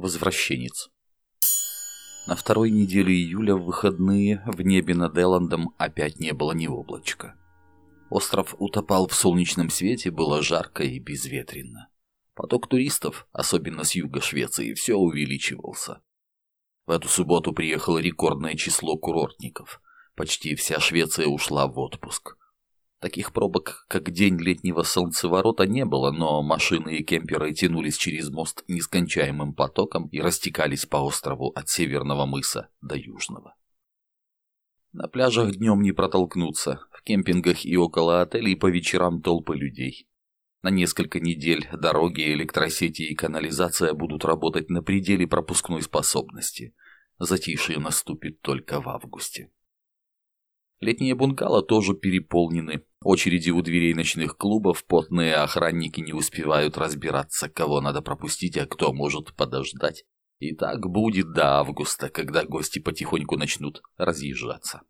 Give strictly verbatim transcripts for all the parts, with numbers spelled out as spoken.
Возвращенец. На второй неделе июля в выходные в небе над Элландом опять не было ни облачка. Остров утопал в солнечном свете, было жарко и безветренно. Поток туристов, особенно с юга Швеции, все увеличивался. В эту субботу приехало рекордное число курортников. Почти вся Швеция ушла в отпуск. Таких пробок, как день летнего солнцеворота, не было, но машины и кемперы тянулись через мост нескончаемым потоком и растекались по острову от северного мыса до южного. На пляжах днем не протолкнуться, в кемпингах и около отелей по вечерам толпы людей. На несколько недель дороги, электросети и канализация будут работать на пределе пропускной способности. Затишье наступит только в августе. Летние бунгало тоже переполнены. Очереди у дверей ночных клубов, потные охранники не успевают разбираться, кого надо пропустить, а кто может подождать. И так будет до августа, когда гости потихоньку начнут разъезжаться.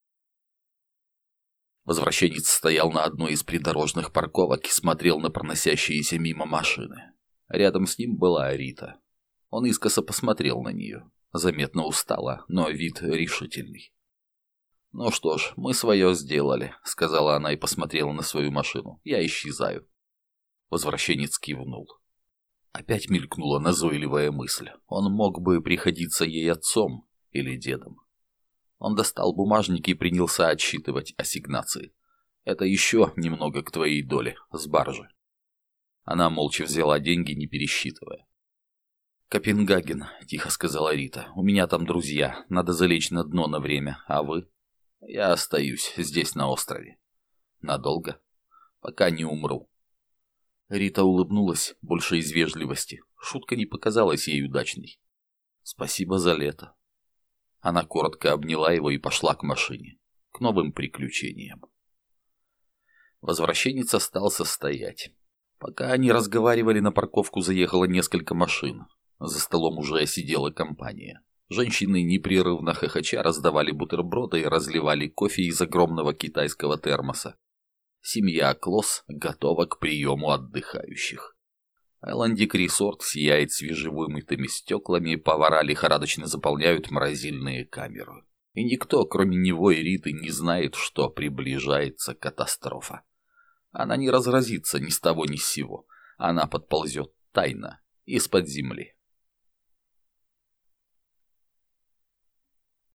Возвращенец стоял на одной из придорожных парковок и смотрел на проносящиеся мимо машины. Рядом с ним была Рита. Он искоса посмотрел на нее. Заметно устала, но вид решительный. «Ну что ж, мы свое сделали», — сказала она и посмотрела на свою машину. «Я исчезаю». Возвращенец кивнул. Опять мелькнула назойливая мысль. Он мог бы приходиться ей отцом или дедом. Он достал бумажник и принялся отсчитывать ассигнации. «Это еще немного к твоей доле, с баржи». Она молча взяла деньги, не пересчитывая. «Копенгаген», — тихо сказала Рита. «У меня там друзья. Надо залечь на дно на время. А вы?» «Я остаюсь здесь, на острове». «Надолго?» «Пока не умру». Рита улыбнулась, больше из вежливости. Шутка не показалась ей удачной. «Спасибо за лето». Она коротко обняла его и пошла к машине. К новым приключениям. Возвращенец остался стоять. Пока они разговаривали, на парковку заехало несколько машин. За столом уже сидела компания. Женщины непрерывно хохоча раздавали бутерброды и разливали кофе из огромного китайского термоса. Семья Клосс готова к приему отдыхающих. Элландик Ресорт сияет свежевымытыми стеклами, повара лихорадочно заполняют морозильные камеры. И никто, кроме него и Риты, не знает, что приближается катастрофа. Она не разразится ни с того ни с сего. Она подползет тайно из-под земли.